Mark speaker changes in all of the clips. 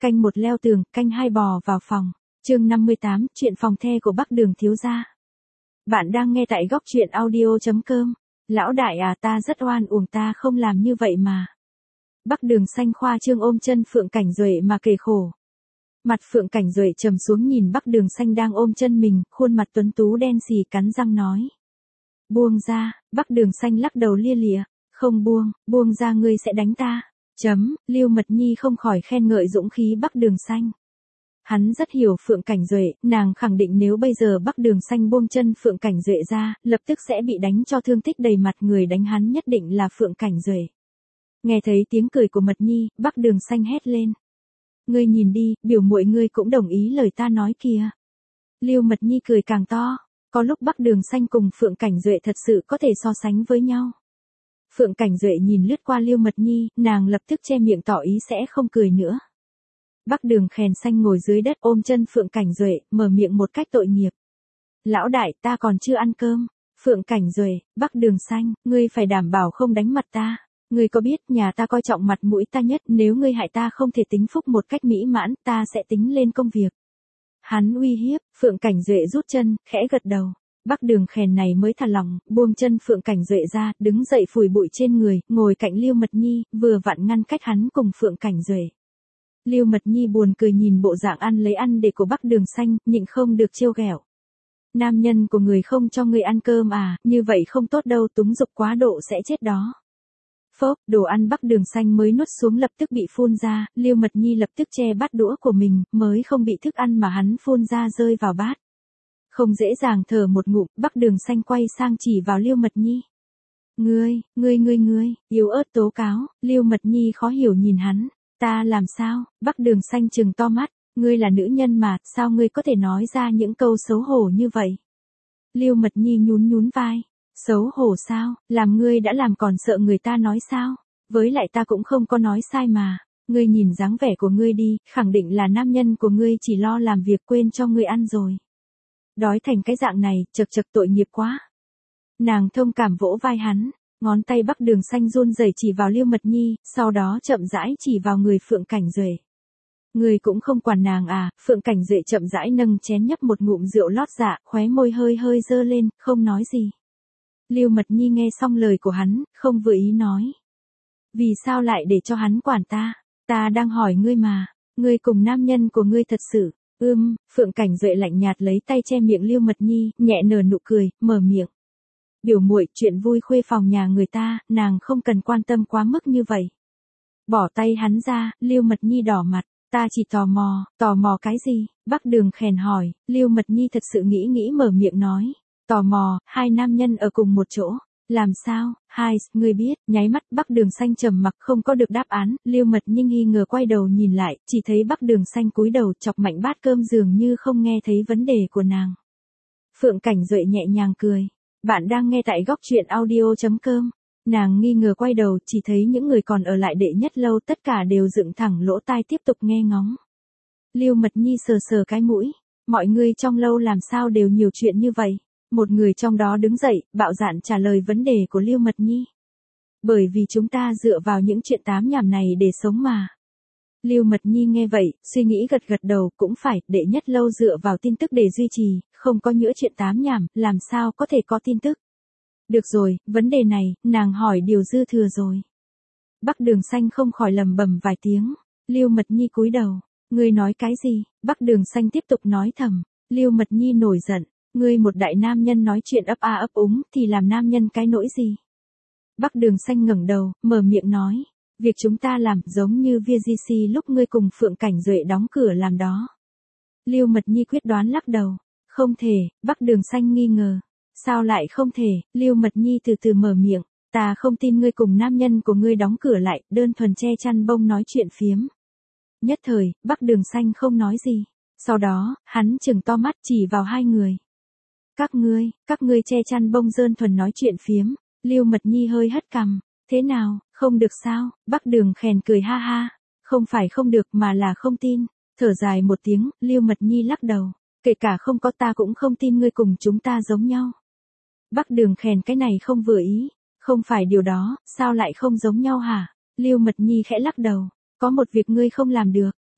Speaker 1: Canh một leo tường, canh hai bò vào phòng. Chương 58, chuyện phòng the của Bắc Đường thiếu gia. Bạn đang nghe tại góc truyện audio.com. Lão đại à, ta rất oan uổng, ta không làm như vậy mà. Bắc Đường xanh khoa trương ôm chân Phượng Cảnh Duệ mà kể khổ. Mặt Phượng Cảnh Duệ trầm xuống nhìn Bắc Đường xanh đang ôm chân mình, khuôn mặt tuấn tú đen xì, cắn răng nói. Buông ra. Bắc Đường xanh lắc đầu lia lịa. Không buông, buông ra ngươi sẽ đánh ta. Lưu Mật Nhi không khỏi khen ngợi dũng khí Bắc Đường xanh. Hắn rất hiểu Phượng Cảnh Duệ, nàng khẳng định nếu bây giờ Bắc Đường xanh buông chân Phượng Cảnh Duệ ra, lập tức sẽ bị đánh cho thương tích đầy mặt, người đánh hắn nhất định là Phượng Cảnh Duệ. Nghe thấy tiếng cười của Mật Nhi, Bắc Đường xanh hét lên. Ngươi nhìn đi, biểu muội ngươi cũng đồng ý lời ta nói kìa. Lưu Mật Nhi cười càng to, có lúc Bắc Đường xanh cùng Phượng Cảnh Duệ thật sự có thể so sánh với nhau. Phượng Cảnh Duệ nhìn lướt qua Lưu Mật Nhi, nàng lập tức che miệng tỏ ý sẽ không cười nữa. Bắc Đường khèn xanh ngồi dưới đất ôm chân Phượng Cảnh Duệ, mở miệng một cách tội nghiệp. Lão đại, ta còn chưa ăn cơm. Phượng Cảnh Duệ, Bắc Đường xanh, ngươi phải đảm bảo không đánh mặt ta. Ngươi có biết nhà ta coi trọng mặt mũi ta nhất, nếu ngươi hại ta không thể tính phúc một cách mỹ mãn, ta sẽ tính lên công việc. Hắn uy hiếp. Phượng Cảnh Duệ rút chân, khẽ gật đầu. Bắc Đường khèn này mới thả lỏng, buông chân Phượng Cảnh Duệ ra, đứng dậy phủi bụi trên người, ngồi cạnh Lưu Mật Nhi, vừa vặn ngăn cách hắn cùng Phượng Cảnh Duệ. Lưu Mật Nhi buồn cười nhìn bộ dạng ăn lấy ăn để của Bắc Đường xanh, nhịn không được trêu ghẹo. Nam nhân của người không cho người ăn cơm à, như vậy không tốt đâu, túng dục quá độ sẽ chết đó. Phốp, đồ ăn Bắc Đường xanh mới nuốt xuống lập tức bị phun ra, Lưu Mật Nhi lập tức che bát đũa của mình, mới không bị thức ăn mà hắn phun ra rơi vào bát. Không dễ dàng thở một ngụm, Bắc Đường xanh quay sang chỉ vào Lưu Mật Nhi. Ngươi, yếu ớt tố cáo. Lưu Mật Nhi khó hiểu nhìn hắn. Ta làm sao? Bắc Đường xanh trừng to mắt. Ngươi là nữ nhân mà, sao ngươi có thể nói ra những câu xấu hổ như vậy? Lưu Mật Nhi nhún vai. Xấu hổ sao? Làm ngươi đã làm còn sợ người ta nói sao? Với lại ta cũng không có nói sai mà. Ngươi nhìn dáng vẻ của ngươi đi, khẳng định là nam nhân của ngươi chỉ lo làm việc quên cho ngươi ăn rồi. Đói thành cái dạng này, chật tội nghiệp quá. Nàng thông cảm vỗ vai hắn, ngón tay Bắc Đường xanh run rẩy chỉ vào Lưu Mật Nhi, sau đó chậm rãi chỉ vào người Phượng Cảnh Duệ. Người cũng không quản nàng à? Phượng Cảnh Duệ chậm rãi nâng chén nhấp một ngụm rượu lót dạ, khóe môi hơi dơ lên, không nói gì. Lưu Mật Nhi nghe xong lời của hắn, không vừa ý nói. Vì sao lại để cho hắn quản ta? Ta đang hỏi ngươi mà, ngươi cùng nam nhân của ngươi thật sự. Phượng Cảnh Duệ lạnh nhạt lấy tay che miệng Lưu Mật Nhi, nhẹ nở nụ cười, mở miệng. Biểu muội, chuyện vui khuê phòng nhà người ta, nàng không cần quan tâm quá mức như vậy. Bỏ tay hắn ra, Lưu Mật Nhi đỏ mặt, ta chỉ tò mò cái gì? Bắc Đường khèn hỏi. Lưu Mật Nhi thật sự nghĩ mở miệng nói. Tò mò, hai nam nhân ở cùng một chỗ. Làm sao? Ngươi biết, nháy mắt Bắc Đường xanh trầm mặc không có được đáp án, Lưu Mật Nhi nghi ngờ quay đầu nhìn lại, chỉ thấy Bắc Đường xanh cúi đầu chọc mạnh bát cơm dường như không nghe thấy vấn đề của nàng. Phượng Cảnh Duệ nhẹ nhàng cười. Bạn đang nghe tại góc truyện audio.com. Nàng nghi ngờ quay đầu, chỉ thấy những người còn ở lại đệ nhất lâu tất cả đều dựng thẳng lỗ tai tiếp tục nghe ngóng. Lưu Mật Nhi sờ cái mũi. Mọi người trong lâu làm sao đều nhiều chuyện như vậy? Một người trong đó đứng dậy, bạo dạn trả lời vấn đề của Lưu Mật Nhi. Bởi vì chúng ta dựa vào những chuyện tám nhảm này để sống mà. Lưu Mật Nhi nghe vậy, suy nghĩ gật đầu, cũng phải, đệ nhất lâu dựa vào tin tức để duy trì, không có những chuyện tám nhảm, làm sao có thể có tin tức. Được rồi, vấn đề này, nàng hỏi điều dư thừa rồi. Bắc Đường xanh không khỏi lầm bầm vài tiếng. Lưu Mật Nhi cúi đầu. Ngươi nói cái gì? Bắc Đường xanh tiếp tục nói thầm. Lưu Mật Nhi nổi giận. Ngươi một đại nam nhân nói chuyện ấp a ấp úng thì làm nam nhân cái nỗi gì? Bắc Đường xanh ngẩng đầu, mở miệng nói. Việc chúng ta làm giống như VGC lúc ngươi cùng Phượng Cảnh Duệ đóng cửa làm đó. Lưu Mật Nhi quyết đoán lắc đầu. Không thể. Bắc Đường xanh nghi ngờ. Sao lại không thể? Lưu Mật Nhi từ từ mở miệng. Ta không tin ngươi cùng nam nhân của ngươi đóng cửa lại, đơn thuần che chăn bông nói chuyện phiếm. Nhất thời, Bắc Đường xanh không nói gì. Sau đó, hắn trừng to mắt chỉ vào hai người. Các ngươi che chăn bông đơn thuần nói chuyện phiếm. Lưu Mật Nhi hơi hất cằm. Thế nào, không được sao? Bắc Đường khèn cười ha ha. Không phải không được mà là không tin. Thở dài một tiếng, Lưu Mật Nhi lắc đầu. Kể cả không có ta cũng không tin ngươi cùng chúng ta giống nhau. Bắc Đường khèn cái này không vừa ý. Không phải điều đó, sao lại không giống nhau hả? Lưu Mật Nhi khẽ lắc đầu. Có một việc ngươi không làm được.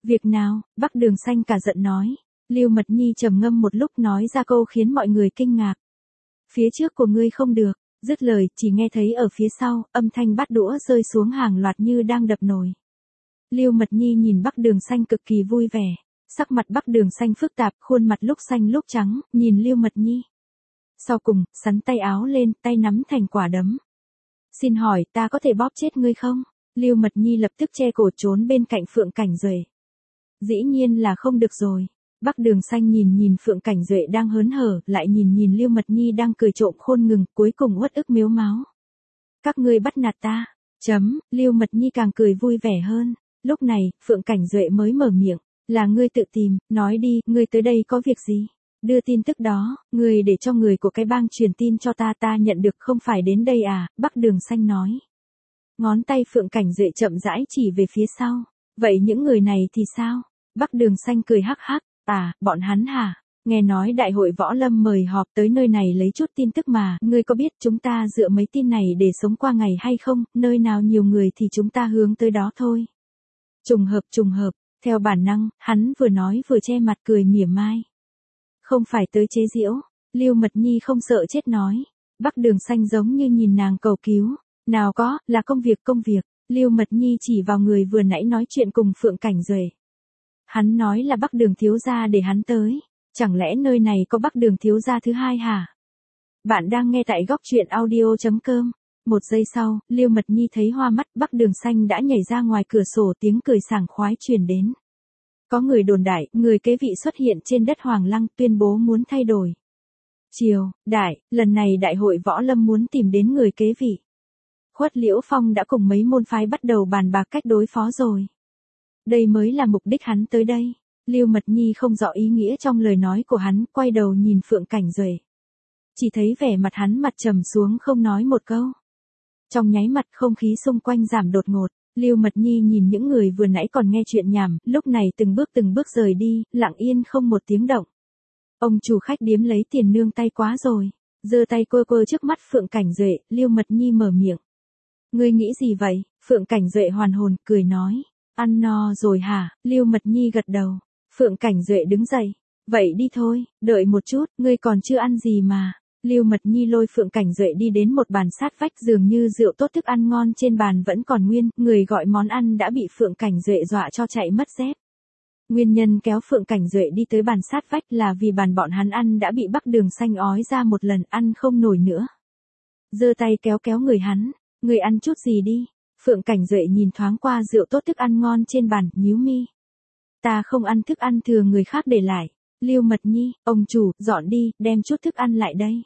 Speaker 1: Việc nào? Bắc Đường Xanh cả giận nói. Lưu Mật Nhi trầm ngâm một lúc nói ra câu khiến mọi người kinh ngạc. Phía trước của ngươi không được. Dứt lời, chỉ nghe thấy ở phía sau, âm thanh bát đũa rơi xuống hàng loạt như đang đập nồi. Lưu Mật Nhi nhìn Bắc Đường Xanh cực kỳ vui vẻ. Sắc mặt Bắc Đường Xanh phức tạp, khuôn mặt lúc xanh lúc trắng, nhìn Lưu Mật Nhi. Sau cùng, sắn tay áo lên, tay nắm thành quả đấm. Xin hỏi, ta có thể bóp chết ngươi không? Lưu Mật Nhi lập tức che cổ trốn bên cạnh Phượng Cảnh Duệ. Dĩ nhiên là không được rồi. Bắc Đường Xanh nhìn Phượng Cảnh Duệ đang hớn hở, lại nhìn Lưu Mật Nhi đang cười trộm khôn ngừng, cuối cùng uất ức miếu máu. Các ngươi bắt nạt ta. Lưu Mật Nhi càng cười vui vẻ hơn. Lúc này, Phượng Cảnh Duệ mới mở miệng. Là ngươi tự tìm, nói đi, ngươi tới đây có việc gì? Đưa tin tức đó, ngươi để cho người của cái bang truyền tin cho ta nhận được không phải đến đây à? Bắc Đường Xanh nói. Ngón tay Phượng Cảnh Duệ chậm rãi chỉ về phía sau. Vậy những người này thì sao? Bắc Đường Xanh cười hắc hắc. À, bọn hắn hả? Nghe nói đại hội võ lâm mời họp tới nơi này lấy chút tin tức mà, ngươi có biết chúng ta dựa mấy tin này để sống qua ngày hay không, nơi nào nhiều người thì chúng ta hướng tới đó thôi. Trùng hợp, theo bản năng, hắn vừa nói vừa che mặt cười mỉa mai. Không phải tới chế giễu, Lưu Mật Nhi không sợ chết nói. Bắc Đường Xanh giống như nhìn nàng cầu cứu. Nào có, là công việc, Lưu Mật Nhi chỉ vào người vừa nãy nói chuyện cùng Phượng Cảnh Duệ. Hắn nói là Bắc Đường thiếu gia để hắn tới. Chẳng lẽ nơi này có Bắc Đường thiếu gia thứ hai hả? Bạn đang nghe tại góc truyện audio.com. Một giây sau, Lưu Mật Nhi thấy hoa mắt, Bắc Đường Xanh đã nhảy ra ngoài cửa sổ, tiếng cười sảng khoái truyền đến. Có người đồn đại, người kế vị xuất hiện trên đất Hoàng Lăng, tuyên bố muốn thay đổi. Lần này đại hội võ lâm muốn tìm đến người kế vị. Khuất Liễu Phong đã cùng mấy môn phái bắt đầu bàn bạc cách đối phó rồi. Đây mới là mục đích hắn tới đây. Lưu Mật Nhi không rõ ý nghĩa trong lời nói của hắn, quay đầu nhìn Phượng Cảnh Duệ. Chỉ thấy vẻ mặt hắn mặt trầm xuống không nói một câu. Trong nháy mắt không khí xung quanh giảm đột ngột, Lưu Mật Nhi nhìn những người vừa nãy còn nghe chuyện nhảm, lúc này từng bước rời đi, lặng yên không một tiếng động. Ông chủ khách điếm lấy tiền nương tay quá rồi, giơ tay quơ trước mắt Phượng Cảnh Duệ, Lưu Mật Nhi mở miệng. Ngươi nghĩ gì vậy? Phượng Cảnh Duệ hoàn hồn, cười nói. Ăn no rồi hả? Lưu Mật Nhi gật đầu. Phượng Cảnh Duệ đứng dậy. Vậy đi thôi, đợi một chút, ngươi còn chưa ăn gì mà. Lưu Mật Nhi lôi Phượng Cảnh Duệ đi đến một bàn sát vách, dường như rượu tốt thức ăn ngon trên bàn vẫn còn nguyên, người gọi món ăn đã bị Phượng Cảnh Duệ dọa cho chạy mất dép. Nguyên nhân kéo Phượng Cảnh Duệ đi tới bàn sát vách là vì bàn bọn hắn ăn đã bị Bắc Đường Xanh ói ra một lần, ăn không nổi nữa. Giơ tay kéo người hắn, người ăn chút gì đi. Phượng Cảnh Duệ nhìn thoáng qua rượu tốt thức ăn ngon trên bàn, nhíu mi. Ta không ăn thức ăn thừa người khác để lại. Lưu Mật Nhi, ông chủ, dọn đi, đem chút thức ăn lại đây.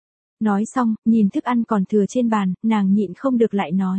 Speaker 1: Nói xong, nhìn thức ăn còn thừa trên bàn, nàng nhịn không được lại nói.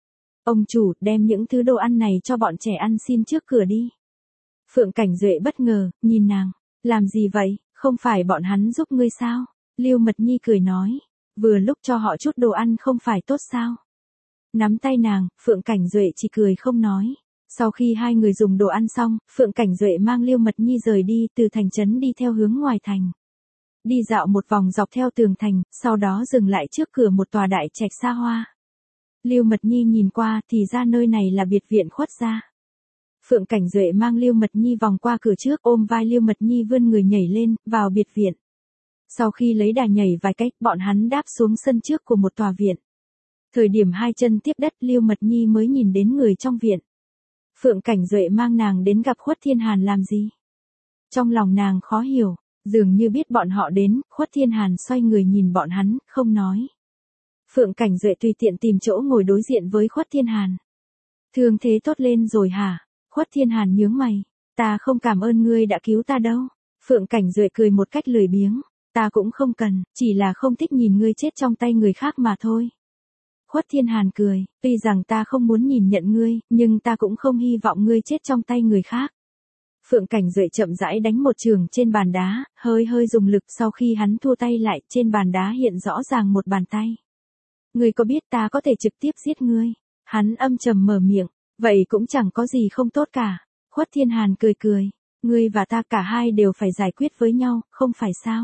Speaker 1: Ông chủ, đem những thứ đồ ăn này cho bọn trẻ ăn xin trước cửa đi. Phượng Cảnh Duệ bất ngờ, nhìn nàng. Làm gì vậy, không phải bọn hắn giúp ngươi sao? Lưu Mật Nhi cười nói. Vừa lúc cho họ chút đồ ăn không phải tốt sao? Nắm tay nàng, Phượng Cảnh Duệ chỉ cười không nói. Sau khi hai người dùng đồ ăn xong, Phượng Cảnh Duệ mang Lưu Mật Nhi rời đi, từ thành trấn đi theo hướng ngoài thành. Đi dạo một vòng dọc theo tường thành, sau đó dừng lại trước cửa một tòa đại trạch xa hoa. Lưu Mật Nhi nhìn qua, thì ra nơi này là biệt viện Khuất gia. Phượng Cảnh Duệ mang Lưu Mật Nhi vòng qua cửa trước, ôm vai Lưu Mật Nhi vươn người nhảy lên, vào biệt viện. Sau khi lấy đà nhảy vài cách, bọn hắn đáp xuống sân trước của một tòa viện. Thời điểm hai chân tiếp đất, Lưu Mật Nhi mới nhìn đến người trong viện. Phượng Cảnh Duệ mang nàng đến gặp Khuất Thiên Hàn làm gì? Trong lòng nàng khó hiểu, dường như biết bọn họ đến, Khuất Thiên Hàn xoay người nhìn bọn hắn, không nói. Phượng Cảnh Duệ tùy tiện tìm chỗ ngồi đối diện với Khuất Thiên Hàn. Thương thế tốt lên rồi hả? Khuất Thiên Hàn nhướng mày. Ta không cảm ơn ngươi đã cứu ta đâu. Phượng Cảnh Duệ cười một cách lười biếng. Ta cũng không cần, chỉ là không thích nhìn ngươi chết trong tay người khác mà thôi. Khuất Thiên Hàn cười, tuy rằng ta không muốn nhìn nhận ngươi, nhưng ta cũng không hy vọng ngươi chết trong tay người khác. Phượng Cảnh Duệ chậm rãi đánh một trường trên bàn đá, hơi dùng lực, sau khi hắn thua tay lại, trên bàn đá hiện rõ ràng một bàn tay. Ngươi có biết ta có thể trực tiếp giết ngươi? Hắn âm trầm mở miệng, vậy cũng chẳng có gì không tốt cả. Khuất Thiên Hàn cười, ngươi và ta cả hai đều phải giải quyết với nhau, không phải sao?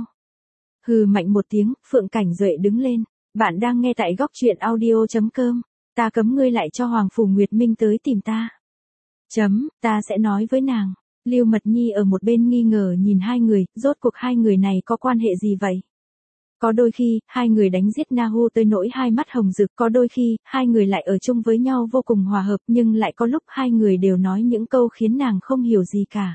Speaker 1: Hừ mạnh một tiếng, Phượng Cảnh Duệ đứng lên. Bạn đang nghe tại góc truyện audio.com. Ta cấm ngươi lại cho Hoàng Phủ Nguyệt Minh tới tìm ta. Ta sẽ nói với nàng. Lưu Mật Nhi ở một bên nghi ngờ nhìn hai người, rốt cuộc hai người này có quan hệ gì vậy? Có đôi khi, hai người đánh giết Nahu tới nỗi hai mắt hồng rực, có đôi khi, hai người lại ở chung với nhau vô cùng hòa hợp, nhưng lại có lúc hai người đều nói những câu khiến nàng không hiểu gì cả.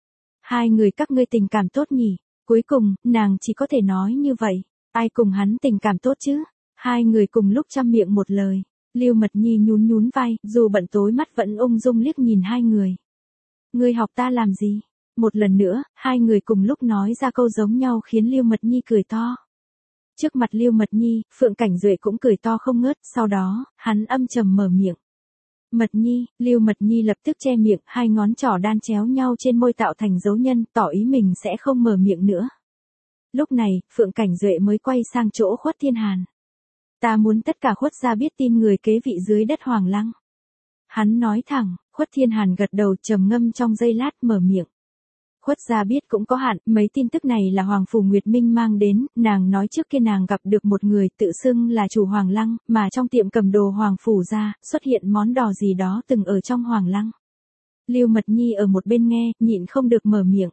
Speaker 1: Hai người các ngươi tình cảm tốt nhỉ? Cuối cùng, nàng chỉ có thể nói như vậy. Ai cùng hắn tình cảm tốt chứ? Hai người cùng lúc trăm miệng một lời. Lưu Mật Nhi nhún nhún vai, dù bận tối mắt vẫn ung dung liếc nhìn hai người. Ngươi học ta làm gì? Một lần nữa, hai người cùng lúc nói ra câu giống nhau khiến Lưu Mật Nhi cười to. Trước mặt Lưu Mật Nhi, Phượng Cảnh Duệ cũng cười to không ngớt, sau đó, hắn âm trầm mở miệng. Mật Nhi, Lưu Mật Nhi lập tức che miệng, hai ngón trỏ đan chéo nhau trên môi tạo thành dấu nhân, tỏ ý mình sẽ không mở miệng nữa. Lúc này, Phượng Cảnh Duệ mới quay sang chỗ Khuất Thiên Hàn. Ta muốn tất cả Khuất gia biết tin người kế vị dưới đất Hoàng Lăng. Hắn nói thẳng, Khuất Thiên Hàn gật đầu trầm ngâm trong giây lát mở miệng. Khuất gia biết cũng có hạn, mấy tin tức này là Hoàng Phủ Nguyệt Minh mang đến, nàng nói trước kia nàng gặp được một người tự xưng là chủ Hoàng Lăng, mà trong tiệm cầm đồ Hoàng Phủ gia, xuất hiện món đò gì đó từng ở trong Hoàng Lăng. Lưu Mật Nhi ở một bên nghe, nhịn không được mở miệng.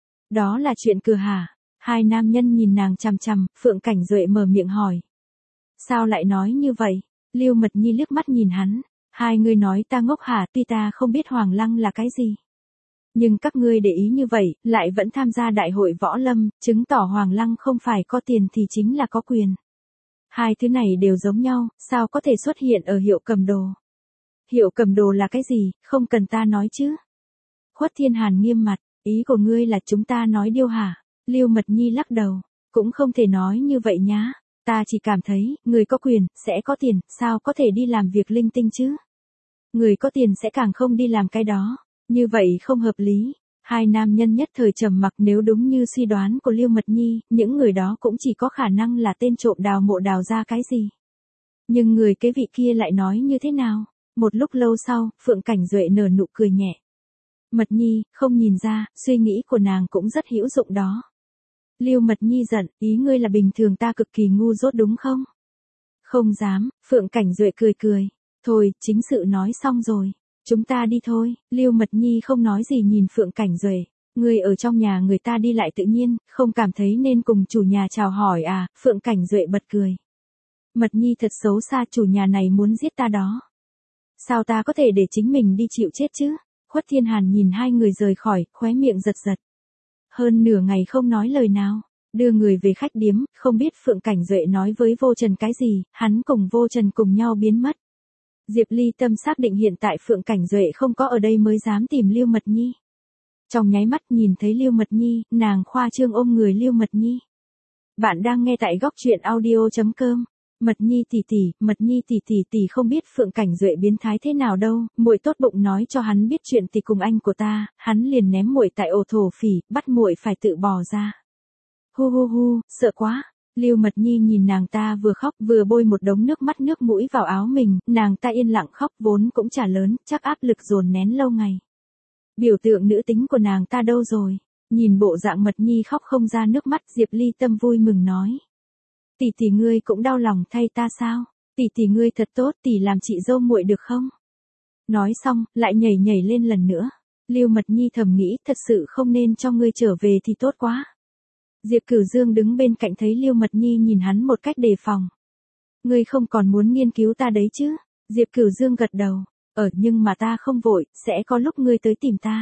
Speaker 1: Đó là chuyện cửa hả? Hai nam nhân nhìn nàng chằm chằm, Phượng Cảnh Duệ mở miệng hỏi. Sao lại nói như vậy? Lưu Mật Nhi liếc mắt nhìn hắn. Hai người nói ta ngốc hả, tuy ta không biết Hoàng Lăng là cái gì. Nhưng các ngươi để ý như vậy, lại vẫn tham gia đại hội võ lâm, chứng tỏ Hoàng Lăng không phải có tiền thì chính là có quyền. Hai thứ này đều giống nhau, sao có thể xuất hiện ở hiệu cầm đồ? Hiệu cầm đồ là cái gì, không cần ta nói chứ? Khuất Thiên Hàn nghiêm mặt, ý của ngươi là chúng ta nói điêu hả? Lưu Mật Nhi lắc đầu, cũng không thể nói như vậy nhá. Ta chỉ cảm thấy, người có quyền, sẽ có tiền, sao có thể đi làm việc linh tinh chứ? Người có tiền sẽ càng không đi làm cái đó. Như vậy không hợp lý. Hai nam nhân nhất thời trầm mặc, nếu đúng như suy đoán của Lưu Mật Nhi, những người đó cũng chỉ có khả năng là tên trộm đào mộ đào ra cái gì. Nhưng người kế vị kia lại nói như thế nào? Một lúc lâu sau, Phượng Cảnh Duệ nở nụ cười nhẹ. Mật Nhi, không nhìn ra, suy nghĩ của nàng cũng rất hữu dụng đó. Lưu Mật Nhi giận, ý ngươi là bình thường ta cực kỳ ngu dốt đúng không? Không dám, Phượng Cảnh Duệ cười cười. Thôi, chính sự nói xong rồi. Chúng ta đi thôi. Lưu Mật Nhi không nói gì nhìn Phượng Cảnh Duệ. Người ở trong nhà người ta đi lại tự nhiên, không cảm thấy nên cùng chủ nhà chào hỏi à? Phượng Cảnh Duệ bật cười. Mật Nhi thật xấu xa, chủ nhà này muốn giết ta đó. Sao ta có thể để chính mình đi chịu chết chứ? Khuất Thiên Hàn nhìn hai người rời khỏi, khóe miệng giật giật. Hơn nửa ngày không nói lời nào. Đưa người về khách điếm, không biết Phượng Cảnh Duệ nói với Vô Trần cái gì, hắn cùng Vô Trần cùng nhau biến mất. Diệp Ly Tâm xác định hiện tại Phượng Cảnh Duệ không có ở đây mới dám tìm Lưu Mật Nhi. Trong nháy mắt nhìn thấy Lưu Mật Nhi, nàng khoa trương ôm người Lưu Mật Nhi. Bạn đang nghe tại góc truyện audio.com. Mật Nhi tỷ tỷ không biết Phượng Cảnh Duệ biến thái thế nào đâu, muội tốt bụng nói cho hắn biết chuyện thì cùng anh của ta, hắn liền ném muội tại ổ thổ phỉ, bắt muội phải tự bò ra. Hu hu hu, sợ quá. Lưu Mật Nhi nhìn nàng ta vừa khóc vừa bôi một đống nước mắt nước mũi vào áo mình, nàng ta yên lặng khóc vốn cũng chả lớn, chắc áp lực dồn nén lâu ngày. Biểu tượng nữ tính của nàng ta đâu rồi? Nhìn bộ dạng Mật Nhi khóc không ra nước mắt, Diệp Ly Tâm vui mừng nói. Tỷ tỷ ngươi cũng đau lòng thay ta sao? Tỷ tỷ ngươi thật tốt, tỷ làm chị dâu muội được không? Nói xong, lại nhảy nhảy lên lần nữa. Lưu Mật Nhi thầm nghĩ, thật sự không nên cho ngươi trở về thì tốt quá. Diệp Cửu Dương đứng bên cạnh thấy Lưu Mật Nhi nhìn hắn một cách đề phòng. Ngươi không còn muốn nghiên cứu ta đấy chứ? Diệp Cửu Dương gật đầu. Nhưng mà ta không vội, sẽ có lúc ngươi tới tìm ta.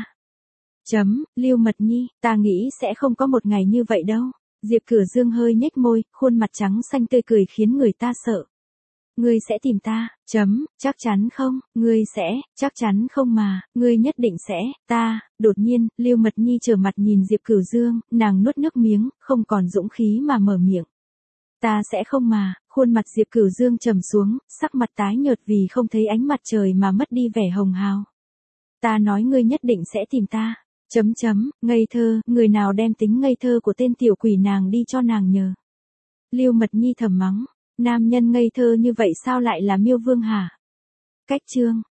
Speaker 1: Lưu Mật Nhi, ta nghĩ sẽ không có một ngày như vậy đâu. Diệp Cửu Dương hơi nhếch môi, khuôn mặt trắng xanh tươi cười khiến người ta sợ. Ngươi sẽ tìm ta, chắc chắn không, ngươi sẽ, chắc chắn không mà, ngươi nhất định sẽ, đột nhiên, Lưu Mật Nhi trở mặt nhìn Diệp Cửu Dương, nàng nuốt nước miếng, không còn dũng khí mà mở miệng. Ta sẽ không mà, khuôn mặt Diệp Cửu Dương trầm xuống, sắc mặt tái nhợt vì không thấy ánh mặt trời mà mất đi vẻ hồng hào. Ta nói ngươi nhất định sẽ tìm ta. Ngây thơ, người nào đem tính ngây thơ của tên tiểu quỷ nàng đi cho nàng nhờ. Lưu Mật Nhi thầm mắng, nam nhân ngây thơ như vậy sao lại là Miêu Vương hả? Cách chương